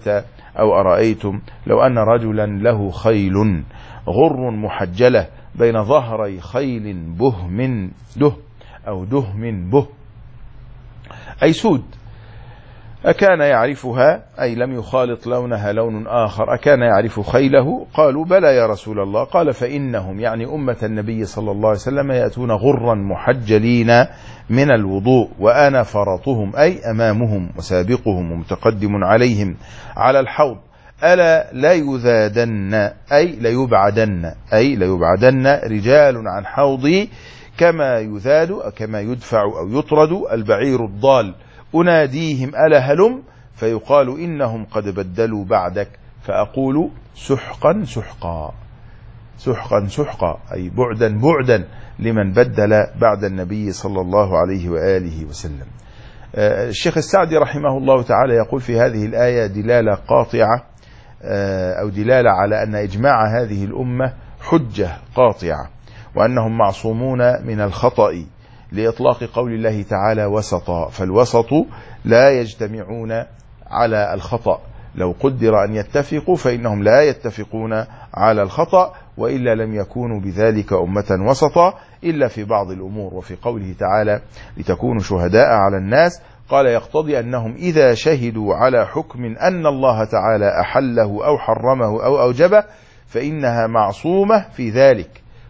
[SPEAKER 1] أرأيتم لو أن رجلا له خيل غر محجلة بين ظهري خيل بهم ده أو دهم به، أي سود، أكان يعرفها؟ أي لم يخالط لونها لون آخر، أكان يعرف خيله؟ قالوا: بلى يا رسول الله. قال: فإنهم، يعني أمة النبي صلى الله عليه وسلم، يأتون غرا محجلين من الوضوء، وأنا فرطهم، أي أمامهم وسابقهم ومتقدم عليهم على الحوض، ألا لا يذادن، أي ليبعدن رجال عن حوضي كما يذاد، كما يدفع أو يطرد البعير الضال، أناديهم ألا هلم، فيقال إنهم قد بدلوا بعدك، فأقول سحقا سحقا، سحقا سحقا، أي بعدا بعدا لمن بدل بعد النبي صلى الله عليه وآله وسلم. الشيخ السعدي رحمه الله تعالى يقول في هذه الآية دلالة قاطعة، أو دلالة على أن إجماع هذه الأمة حجة قاطعة، وأنهم معصومون من الخطأ، لإطلاق قول الله تعالى وسطا، فالوسط لا يجتمعون على الخطأ، لو قدر أن يتفقوا فإنهم لا يتفقون على الخطأ، وإلا لم يكونوا بذلك أمة وسطا إلا في بعض الأمور. وفي قوله تعالى لتكونوا شهداء على الناس، قال يقتضي أنهم إذا شهدوا على حكم أن الله تعالى أحله أو حرمه أو أوجبه فإنها معصومة في ذلك،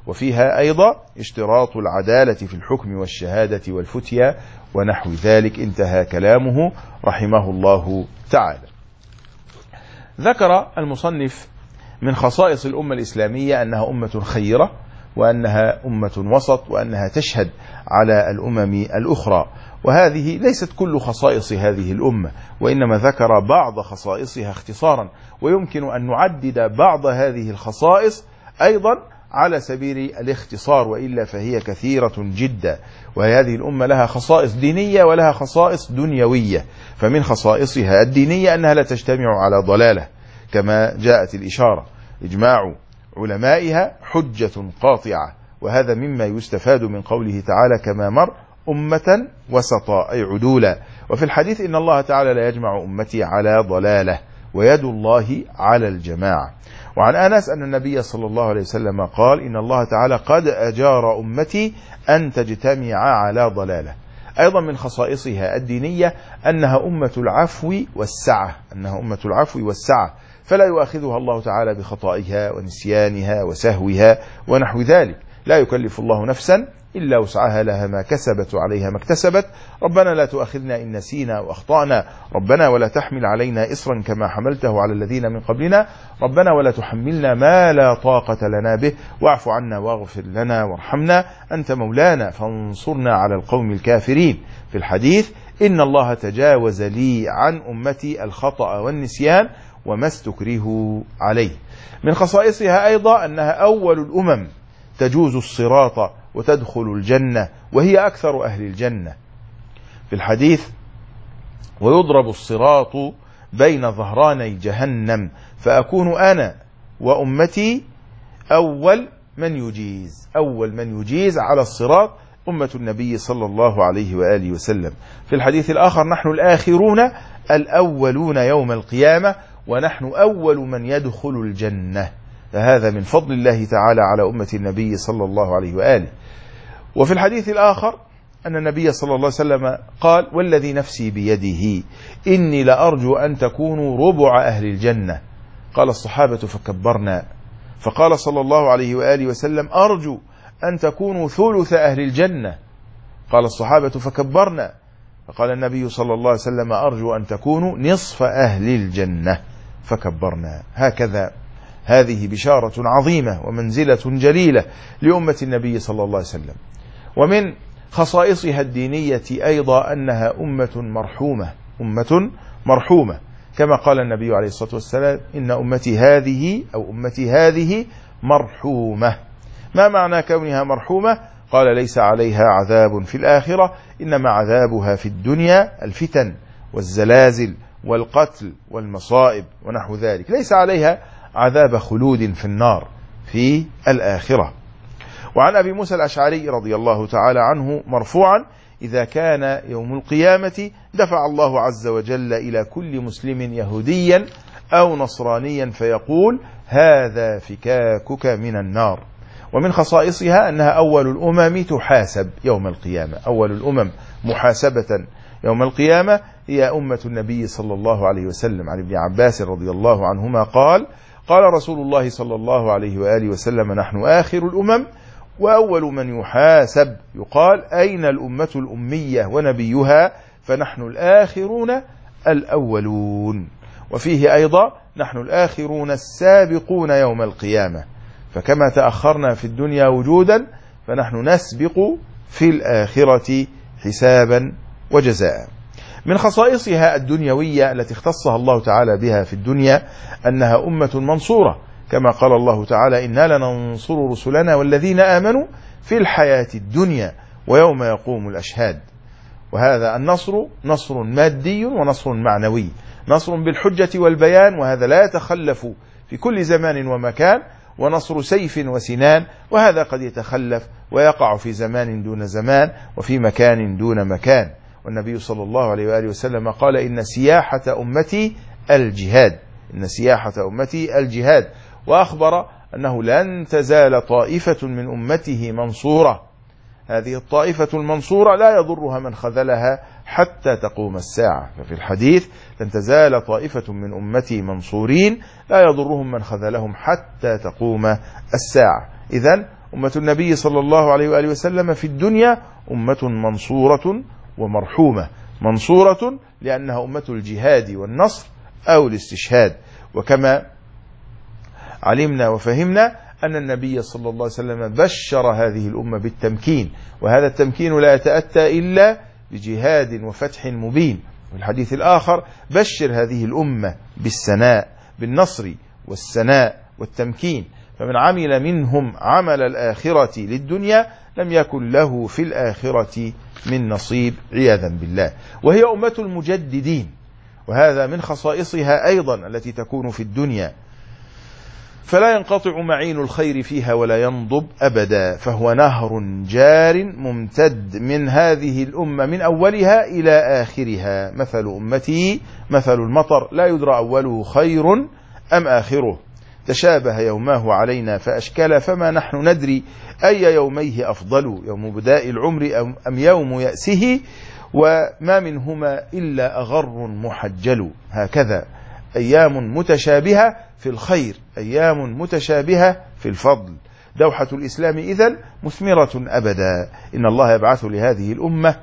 [SPEAKER 1] وفيها أيضا اشتراط العدالة في الحكم والشهادة والفتيا ونحو ذلك. انتهى كلامه رحمه الله تعالى. ذكر المصنف من خصائص الأمة الإسلامية أنها أمة خيرة، وأنها أمة وسط، وأنها تشهد على الأمم الأخرى. وهذه ليست كل خصائص هذه الأمة، وإنما ذكر بعض خصائصها اختصارا، ويمكن أن نعدد بعض هذه الخصائص أيضا على سبيل الاختصار، وإلا فهي كثيرة جدا. وهذه الأمة لها خصائص دينية ولها خصائص دنيوية. فمن خصائصها الدينية أنها لا تجتمع على ضلالة كما جاءت الإشارة، إجماع علمائها حجة قاطعة، وهذا مما يستفاد من قوله تعالى كما مر أمة وسطا أي عدولا. وفي الحديث إن الله تعالى لا يجمع أمتي على ضلالة ويد الله على الجماعة. وعن أنس أن النبي صلى الله عليه وسلم قال إن الله تعالى قد أجار أمتي أن تجتمع على ضلالة. أيضا من خصائصها الدينية أنها أمة العفو والسعة، فلا يؤاخذها الله تعالى بخطائها ونسيانها وسهوها ونحو ذلك. لا يكلف الله نفسا إلا وسعها، لها ما كسبت وعليها ما اكتسبت. ربنا لا تؤاخذنا إن نسينا وأخطأنا، ربنا ولا تحمل علينا إصرا كما حملته على الذين من قبلنا، ربنا ولا تحملنا ما لا طاقة لنا به، واعف عنا واغفر لنا وارحمنا أنت مولانا فانصرنا على القوم الكافرين. في الحديث إن الله تجاوز لي عن أمتي الخطأ والنسيان وما استكرهوا عليه. من خصائصها أيضا أنها أول الأمم تجوز الصراط وتدخل الجنة، وهي أكثر أهل الجنة. في الحديث ويضرب الصراط بين ظهراني جهنم فأكون أنا وأمتي أول من يجيز على الصراط أمة النبي صلى الله عليه وآله وسلم. في الحديث الآخر نحن الآخرون الأولون يوم القيامة، ونحن أول من يدخل الجنة. فهذا من فضل الله تعالى على أمة النبي صلى الله عليه وآله. وفي الحديث الآخر أن النبي صلى الله عليه وسلم قال والذي نفسي بيده إني لأرجو أن تكونوا ربع أهل الجنة. قال الصحابة فكبرنا، فقال صلى الله عليه وآله وسلم أرجو أن تكونوا ثلث أهل الجنة. قال الصحابة فكبرنا، فقال النبي صلى الله عليه وسلم أرجو أن تكونوا نصف أهل الجنة، فكبرنا. هكذا هذه بشارة عظيمة ومنزلة جليلة لأمة النبي صلى الله عليه وسلم. ومن خصائصها الدينية أيضا أنها أمة مرحومة كما قال النبي عليه الصلاة والسلام إن أمتي هذه مرحومة. ما معنى كونها مرحومة؟ قال ليس عليها عذاب في الآخرة، إنما عذابها في الدنيا الفتن والزلازل والقتل والمصائب ونحو ذلك، ليس عليها عذاب خلود في النار في الآخرة. وعن أبي موسى الأشعري رضي الله تعالى عنه مرفوعا إذا كان يوم القيامة دفع الله عز وجل إلى كل مسلم يهوديا أو نصرانيا فيقول هذا فكاكك من النار. ومن خصائصها أنها أول الأمم تحاسب يوم القيامة، أول الأمم محاسبة يوم القيامة هي أمة النبي صلى الله عليه وسلم. عن ابن عباس رضي الله عنهما قال قال رسول الله صلى الله عليه وآله وسلم نحن آخر الأمم وأول من يحاسب. يقال أين الأمة الأمية ونبيها؟ فنحن الآخرون الأولون. وفيه أيضا نحن الآخرون السابقون يوم القيامة، فكما تأخرنا في الدنيا وجودا فنحن نسبق في الآخرة حسابا وجزاء. من خصائصها الدنيوية التي اختصها الله تعالى بها في الدنيا أنها أمة منصورة، كما قال الله تعالى إنا لننصر رسلنا والذين آمنوا في الحياة الدنيا ويوم يقوم الأشهاد. وهذا النصر نصر مادي ونصر معنوي، نصر بالحجة والبيان، وهذا لا يتخلف في كل زمان ومكان، ونصر سيف وسنان، وهذا قد يتخلف ويقع في زمان دون زمان وفي مكان دون مكان. والنبي صلى الله عليه وآله وسلم قال إن سياحة أمتي الجهاد، وأخبر أنه لن تزال طائفة من أمته منصورة. هذه الطائفة المنصورة لا يضرها من خذلها حتى تقوم الساعة. ففي الحديث لن تزال طائفة من أمتي منصورين لا يضرهم من خذلهم حتى تقوم الساعة. إذن أمة النبي صلى الله عليه وآله وسلم في الدنيا أمة منصورة ومرحومة. منصورة لأنها أمة الجهاد والنصر أو الاستشهاد، وكما علمنا وفهمنا أن النبي صلى الله عليه وسلم بشر هذه الأمة بالتمكين، وهذا التمكين لا يتأتى إلا بجهاد وفتح مبين. في الحديث الآخر بشر هذه الأمة بالسناء، بالنصر والسناء والتمكين، فمن عمل منهم عمل الآخرة للدنيا لم يكن له في الآخرة من نصيب عياذا بالله. وهي أمة المجددين، وهذا من خصائصها أيضا التي تكون في الدنيا، فلا ينقطع معين الخير فيها ولا ينضب أبدا، فهو نهر جار ممتد من هذه الأمة من أولها إلى آخرها. مثل أمتي مثل المطر لا يدرى أوله خير أم آخره، تشابه يوماه علينا فأشكل، فما نحن ندري أي يوميه أفضل، يوم بداء العمر أم يوم يأسه، وما منهما إلا أغر محجل. هكذا أيام متشابهة في الخير، أيام متشابهة في الفضل. دوحة الإسلام إذن مثمرة أبدا. إن الله يبعث لهذه الأمة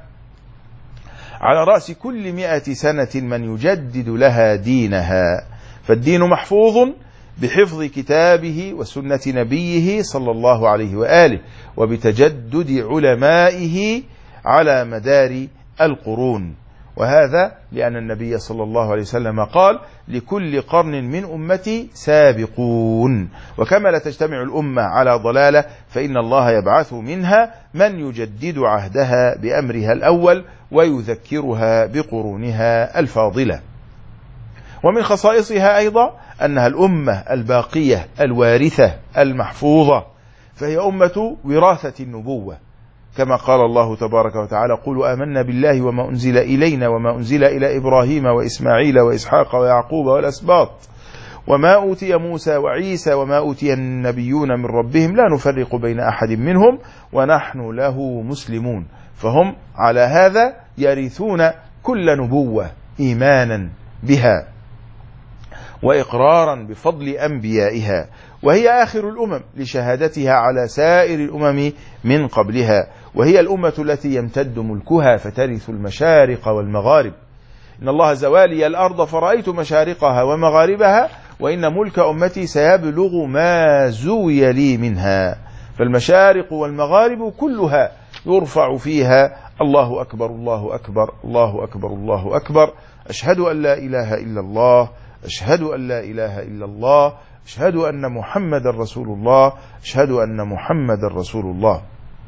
[SPEAKER 1] على رأس كل 100 سنة من يجدد لها دينها، فالدين محفوظ بحفظ كتابه وسنة نبيه صلى الله عليه وآله، وبتجدد علمائه على مدار القرون. وهذا لأن النبي صلى الله عليه وسلم قال: لكل قرن من أمتي سابقون. وكما لا تجتمع الأمة على ضلالة فإن الله يبعث منها من يجدد عهدها بأمرها الأول ويذكرها بقرونها الفاضلة. ومن خصائصها أيضا أنها الأمة الباقية الوارثة المحفوظة، فهي أمة وراثة النبوة، كما قال الله تبارك وتعالى: قولوا آمنا بالله وما أنزل إلينا وما أنزل إلى إبراهيم وإسماعيل وإسحاق ويعقوب والأسباط وما أوتي موسى وعيسى وما أوتي النبيون من ربهم لا نفرق بين أحد منهم ونحن له مسلمون. فهم على هذا يرثون كل نبوة إيمانا بها وإقرارا بفضل أنبيائها، وهي آخر الأمم لشهادتها على سائر الأمم من قبلها، وهي الأمة التي يمتد ملكها فترث المشارق والمغارب. إن الله زوالي الأرض فرأيت مشارقها ومغاربها وإن ملك أمتي سيبلغ ما زوي لي منها. فالمشارق والمغارب كلها يرفع فيها الله أكبر الله أكبر الله أكبر الله أكبر، أشهد أن لا إله إلا الله، أشهد أن لا إله إلا الله، أشهد أن محمد رسول الله، أشهد أن محمد رسول الله.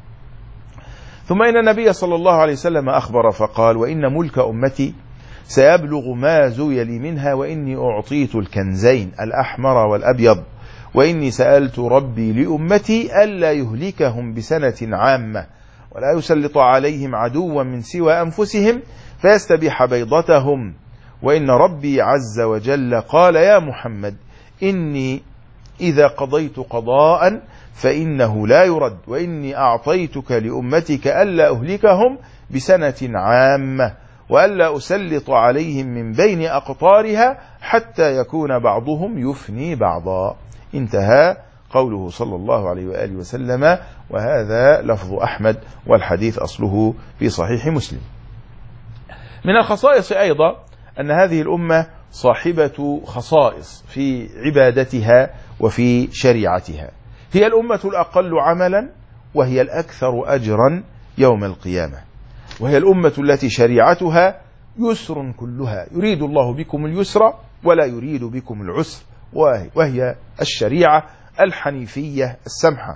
[SPEAKER 1] ثم إن النبي صلى الله عليه وسلم أخبر فقال: وإن ملك أمتي سيبلغ ما زوي لي منها، وإني أعطيت الكنزين الأحمر والأبيض، وإني سألت ربي لأمتي ألا يهلكهم بسنة عامة ولا يسلط عليهم عدوا من سوى أنفسهم فيستبيح بيضتهم، وإن ربي عز وجل قال: يا محمد إني إذا قضيت قضاء فإنه لا يرد، وإني أعطيتك لأمتك ألا أهلكهم بسنة عامة وألا أسلط عليهم من بين أقطارها حتى يكون بعضهم يفني بعضا. انتهى قوله صلى الله عليه وآله وسلم، وهذا لفظ أحمد والحديث أصله في صحيح مسلم. من الخصائص أيضا أن هذه الأمة صاحبة خصائص في عبادتها وفي شريعتها. هي الأمة الأقل عملا وهي الأكثر أجرا يوم القيامة، وهي الأمة التي شريعتها يسر كلها، يريد الله بكم اليسر ولا يريد بكم العسر، وهي الشريعة الحنيفية السمحة.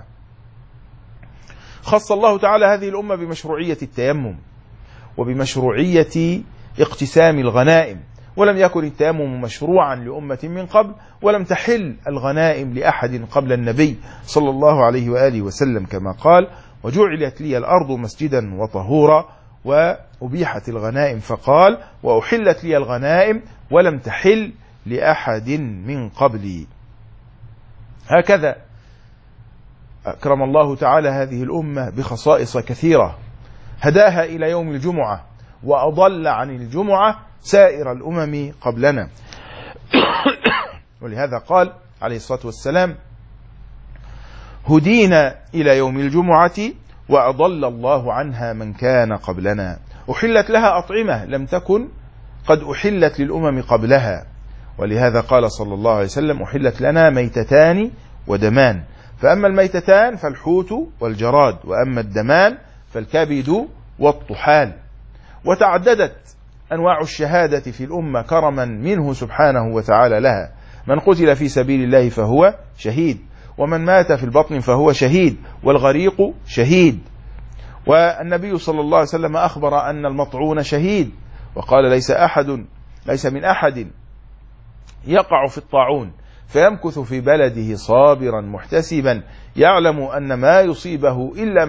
[SPEAKER 1] خص الله تعالى هذه الأمة بمشروعية التيمم وبمشروعية اقتسام الغنائم، ولم يكن التيمم مشروعا لأمة من قبل، ولم تحل الغنائم لأحد قبل النبي صلى الله عليه وآله وسلم، كما قال: وجعلت لي الأرض مسجدا وطهورا، وأبيحت الغنائم فقال: وأحلت لي الغنائم ولم تحل لأحد من قبلي. هكذا أكرم الله تعالى هذه الأمة بخصائص كثيرة، هداها إلى يوم الجمعة وأضل عن الجمعة سائر الأمم قبلنا. ولهذا قال عليه الصلاة والسلام: هدينا إلى يوم الجمعة وأضل الله عنها من كان قبلنا. أحلت لها أطعمة لم تكن قد أحلت للأمم قبلها، ولهذا قال صلى الله عليه وسلم: أحلت لنا ميتتان ودمان، فأما الميتتان فالحوت والجراد، وأما الدمان فالكبد والطحال. وتعددت أنواع الشهادة في الأمة كرما منه سبحانه وتعالى لها. من قتل في سبيل الله فهو شهيد، ومن مات في البطن فهو شهيد، والغريق شهيد. والنبي صلى الله عليه وسلم أخبر أن المطعون شهيد، وقال: ليس من أحد يقع في الطاعون فيمكث في بلده صابرا محتسبا يعلم أن ما يصيبه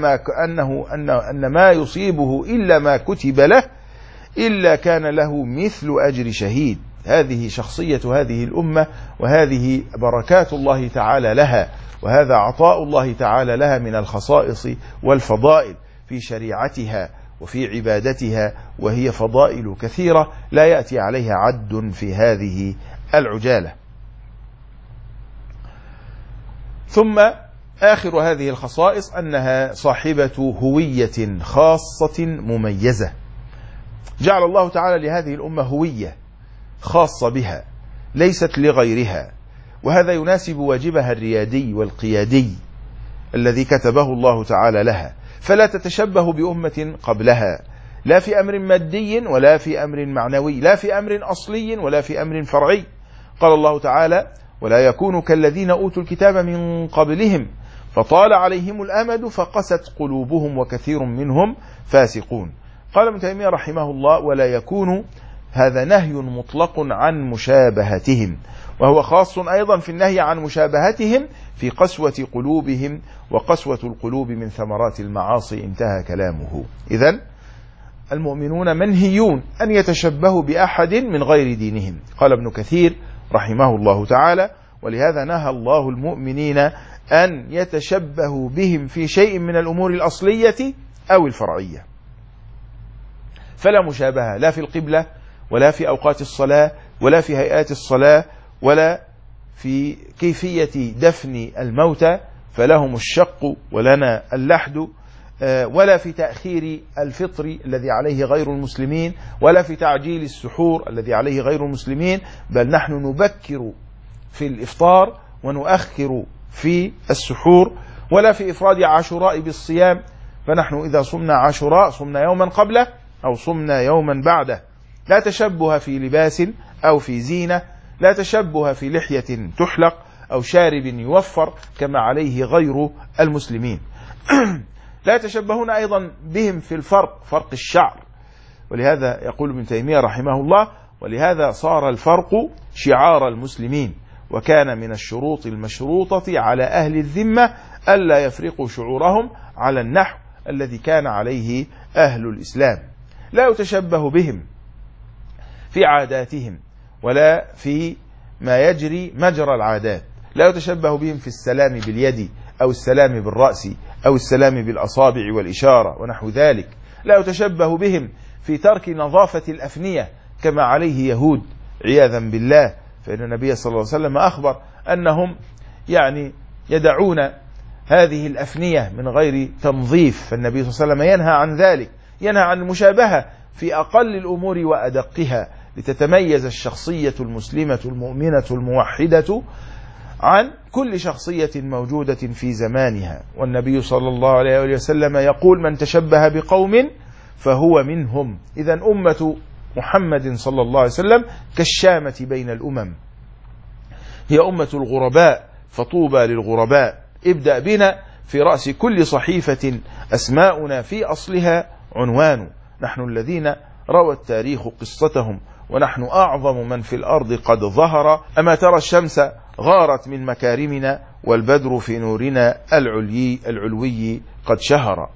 [SPEAKER 1] إلا ما كتب له إلا كان له مثل أجر شهيد. هذه شخصية هذه الأمة، وهذه بركات الله تعالى لها، وهذا عطاء الله تعالى لها من الخصائص والفضائل في شريعتها وفي عبادتها، وهي فضائل كثيرة لا يأتي عليها عد في هذه العجالة. ثم آخر هذه الخصائص أنها صاحبة هوية خاصة مميزة. جعل الله تعالى لهذه الأمة هوية خاصة بها ليست لغيرها، وهذا يناسب واجبها الريادي والقيادي الذي كتبه الله تعالى لها، فلا تتشبه بأمة قبلها، لا في أمر مادي ولا في أمر معنوي، لا في أمر أصلي ولا في أمر فرعي. قال الله تعالى: ولا يكونوا كالذين أوتوا الكتاب من قبلهم فطال عليهم الأمد فقست قلوبهم وكثير منهم فاسقون. قال ابن تيمية رحمه الله: ولا يكون، هذا نهي مطلق عن مشابهتهم، وهو خاص أيضا في النهي عن مشابهتهم في قسوة قلوبهم، وقسوة القلوب من ثمرات المعاصي. انتهى كلامه. إذن المؤمنون منهيون أن يتشبهوا بأحد من غير دينهم. قال ابن كثير رحمه الله تعالى: ولهذا نهى الله المؤمنين أن يتشبهوا بهم في شيء من الأمور الأصلية أو الفرعية. فلا مشابهة لا في القبلة ولا في أوقات الصلاة ولا في هيئات الصلاة ولا في كيفية دفن الموتى، فلهم الشق ولنا اللحد، ولا في تأخير الفطر الذي عليه غير المسلمين، ولا في تعجيل السحور الذي عليه غير المسلمين، بل نحن نبكر في الإفطار ونؤخر في السحور، ولا في إفراد عاشوراء بالصيام، فنحن إذا صمنا عاشوراء صمنا يوما قبله أو صمنا يوما بعده. لا تشبه في لباس أو في زينة، لا تشبه في لحية تحلق أو شارب يوفر كما عليه غير المسلمين. لا يتشبهون أيضا بهم في فرق الشعر، ولهذا يقول ابن تيمية رحمه الله: ولهذا صار الفرق شعار المسلمين، وكان من الشروط المشروطة على أهل الذمة ألا يفرقوا شعورهم على النحو الذي كان عليه أهل الإسلام. لا يتشبه بهم في عاداتهم ولا في ما يجري مجرى العادات، لا يتشبه بهم في السلام باليد أو السلام بالرأس أو السلام بالأصابع والإشارة ونحو ذلك. لا يتشبه بهم في ترك نظافة الأفنية كما عليه يهود عياذا بالله، فإن النبي صلى الله عليه وسلم أخبر أنهم يدعون هذه الأفنية من غير تنظيف، فالنبي صلى الله عليه وسلم ينهى عن ذلك، ينهى عن المشابهة في أقل الأمور وأدقها، لتتميز الشخصية المسلمة المؤمنة الموحدة عن كل شخصية موجودة في زمانها. والنبي صلى الله عليه وسلم يقول: من تشبه بقوم فهو منهم. إذن أمة محمد صلى الله عليه وسلم كالشامة بين الأمم، هي أمة الغرباء، فطوبى للغرباء. ابدأ بنا في رأس كل صحيفة أسماؤنا في أصلها عنوان، نحن الذين روى التاريخ قصتهم، ونحن أعظم من في الأرض قد ظهر. أما ترى الشمس غارت من مكارمنا، والبدر في نورنا العلوي قد شهر.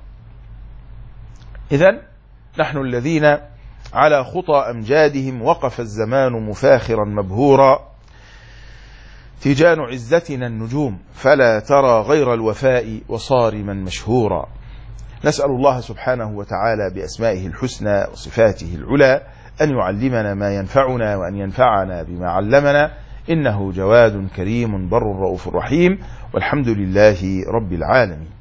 [SPEAKER 1] إذن نحن الذين على خطى أمجادهم وقف الزمان مفاخرا مبهورا، تيجان عزتنا النجوم فلا ترى غير الوفاء وصارما مشهورا. نسأل الله سبحانه وتعالى بأسمائه الحسنى وصفاته العلى أن يعلمنا ما ينفعنا وأن ينفعنا بما علمنا، إنه جواد كريم بر رؤوف رحيم، والحمد لله رب العالمين.